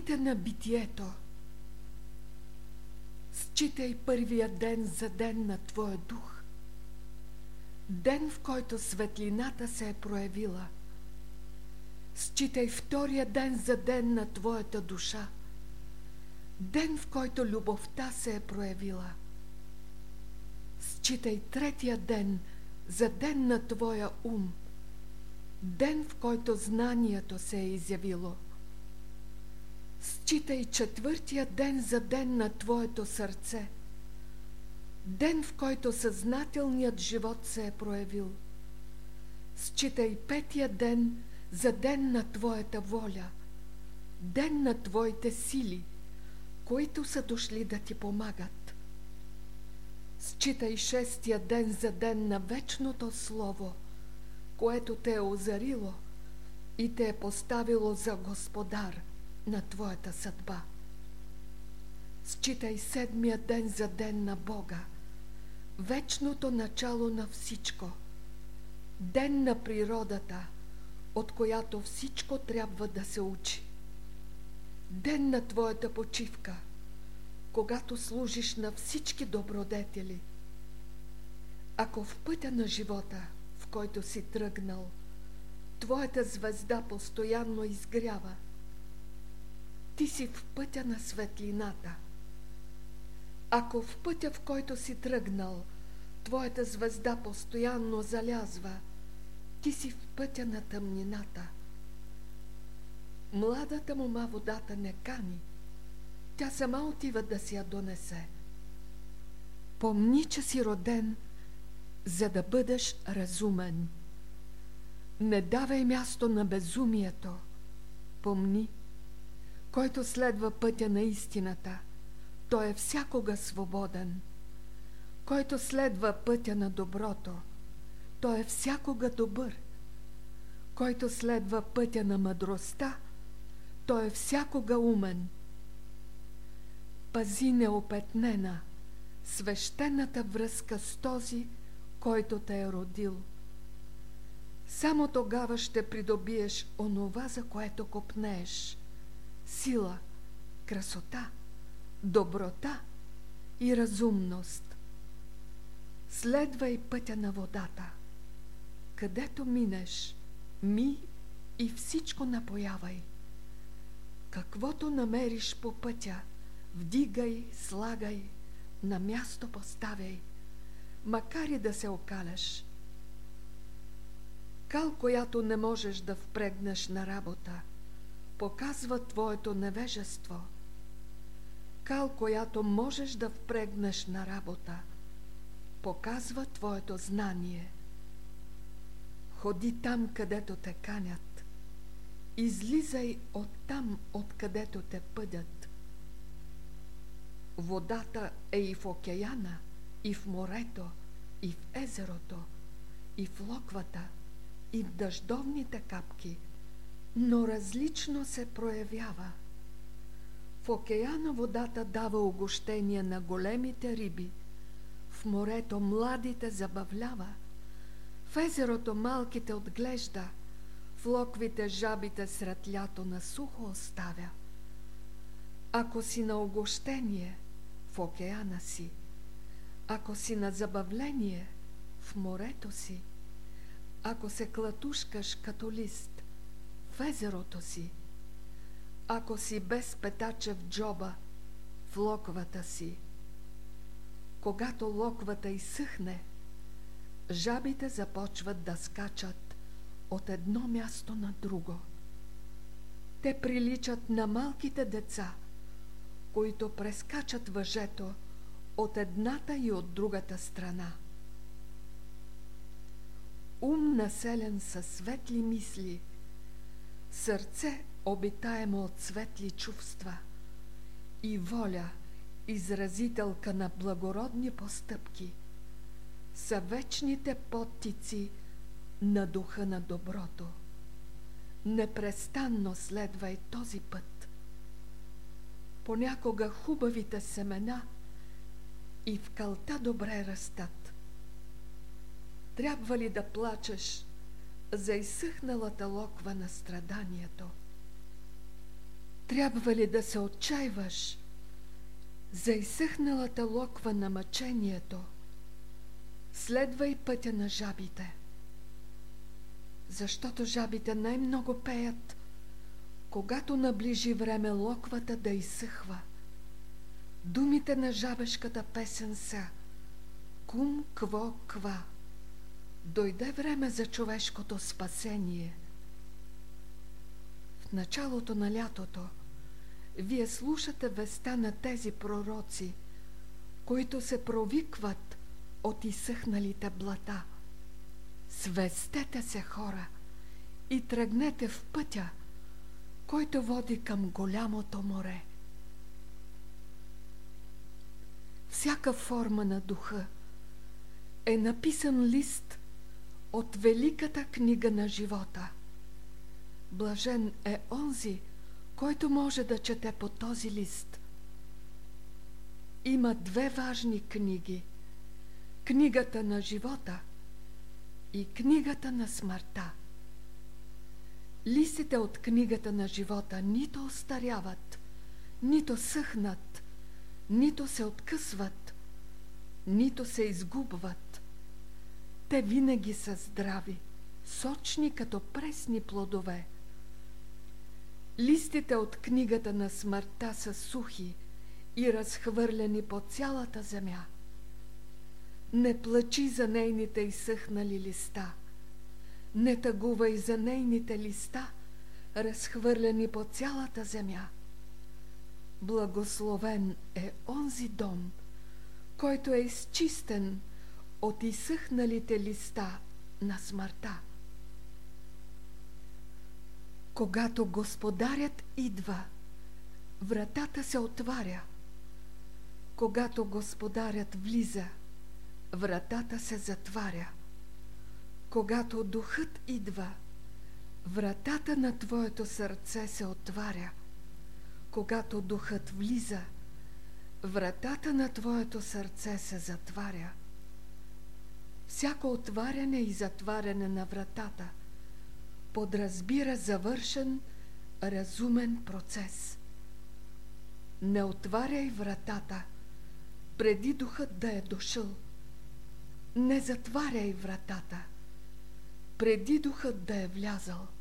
дните на битието. Считай първия ден за ден на твоя дух. Ден, в който светлината се е проявила. Считай втория ден за ден на твоята душа. Ден, в който любовта се е проявила. Считай третия ден за ден на твоя ум. Ден, в който знанието се е изявило. Считай четвъртия ден за ден на твоето сърце. Ден, в който съзнателният живот се е проявил. Считай петия ден за ден на твоята воля. Ден на твоите сили, които са дошли да ти помагат. Считай шестия ден за ден на вечното Слово, което те е озарило и те е поставило за господар на твоята съдба. Считай седмия ден за ден на Бога, вечното начало на всичко, ден на природата, от която всичко трябва да се учи. Ден на твоята почивка, когато служиш на всички добродетели. Ако в пътя на живота, в който си тръгнал, твоята звезда постоянно изгрява, ти си в пътя на светлината. Ако в пътя, в който си тръгнал, твоята звезда постоянно залязва, ти си в пътя на тъмнината. Младата мома водата не кани, тя сама отива да си я донесе. Помни, че си роден, за да бъдеш разумен. Не давай място на безумието. Помни, който следва пътя на истината, той е всякога свободен. Който следва пътя на доброто, той е всякога добър. Който следва пътя на мъдростта, той е всякога умен. Пази неопетнена, свещената връзка с този, който те е родил. Само тогава ще придобиеш онова, за което копнееш – сила, красота, доброта и разумност. Следвай пътя на водата. Където минеш, ми и всичко напоявай. Каквото намериш по пътя, вдигай, слагай, на място поставяй, макар и да се окаляш. Кал, която не можеш да впрегнеш на работа, показва твоето невежество. Кал, която можеш да впрегнеш на работа, показва твоето знание. Ходи там, където те канят. Излизай оттам, откъдето те пъдят. Водата е и в океана, и в морето, и в езерото, и в локвата, и в дъждовните капки, но различно се проявява. В океана водата дава угощение на големите риби, в морето младите забавлява, в езерото малките отглежда, в локвите жабите сред лято на сухо оставя. Ако си на угощение, в океана си, ако си на забавление, в морето си, ако се клатушкаш като лист, в езерото си, ако си без петача в джоба, в локвата си. Когато локвата изсъхне, жабите започват да скачат от едно място на друго. Те приличат на малките деца, които прескачат въжето от едната и от другата страна. Ум населен със светли мисли, сърце обитаемо от светли чувства и воля, изразителка на благородни постъпки, са вечните подтици на духа на доброто. Непрестанно следвай този път. Понякога хубавите семена и в калта добре растат. Трябва ли да плачеш за изсъхналата локва на страданието? Трябва ли да се отчаиваш за изсъхналата локва на мъчението? Следвай пътя на жабите. Защото жабите най-много пеят, когато наближи време локвата да изсъхва. Думите на жабешката песен са: кум кво ква. Дойде време за човешкото спасение. В началото на лятото вие слушате веста на тези пророци, които се провикват от изсъхналите блата. Свестете се, хора, и тръгнете в пътя, който води към голямото море. Всяка форма на духа е написан лист от великата книга на живота. Блажен е онзи, който може да чете по този лист. Има две важни книги: книгата на живота и книгата на смъртта. Листите от книгата на живота нито остаряват, нито съхнат, нито се откъсват, нито се изгубват. Те винаги са здрави, сочни като пресни плодове. Листите от книгата на смъртта са сухи и разхвърляни по цялата земя. Не плачи за нейните изсъхнали листа, не тъгувай за нейните листа, разхвърляни по цялата земя. Благословен е онзи дом, който е изчистен от изсъхналите листа на смъртта. Когато Господарят идва, вратата се отваря. Когато Господарят влиза, вратата се затваря. Когато Духът идва, вратата на твоето сърце се отваря. Когато Духът влиза, вратата на твоето сърце се затваря. Всяко отваряне и затваряне на вратата подразбира завършен, разумен процес. Не отваряй вратата преди Духът да е дошъл. Не затваряй вратата преди Духът да е влязъл.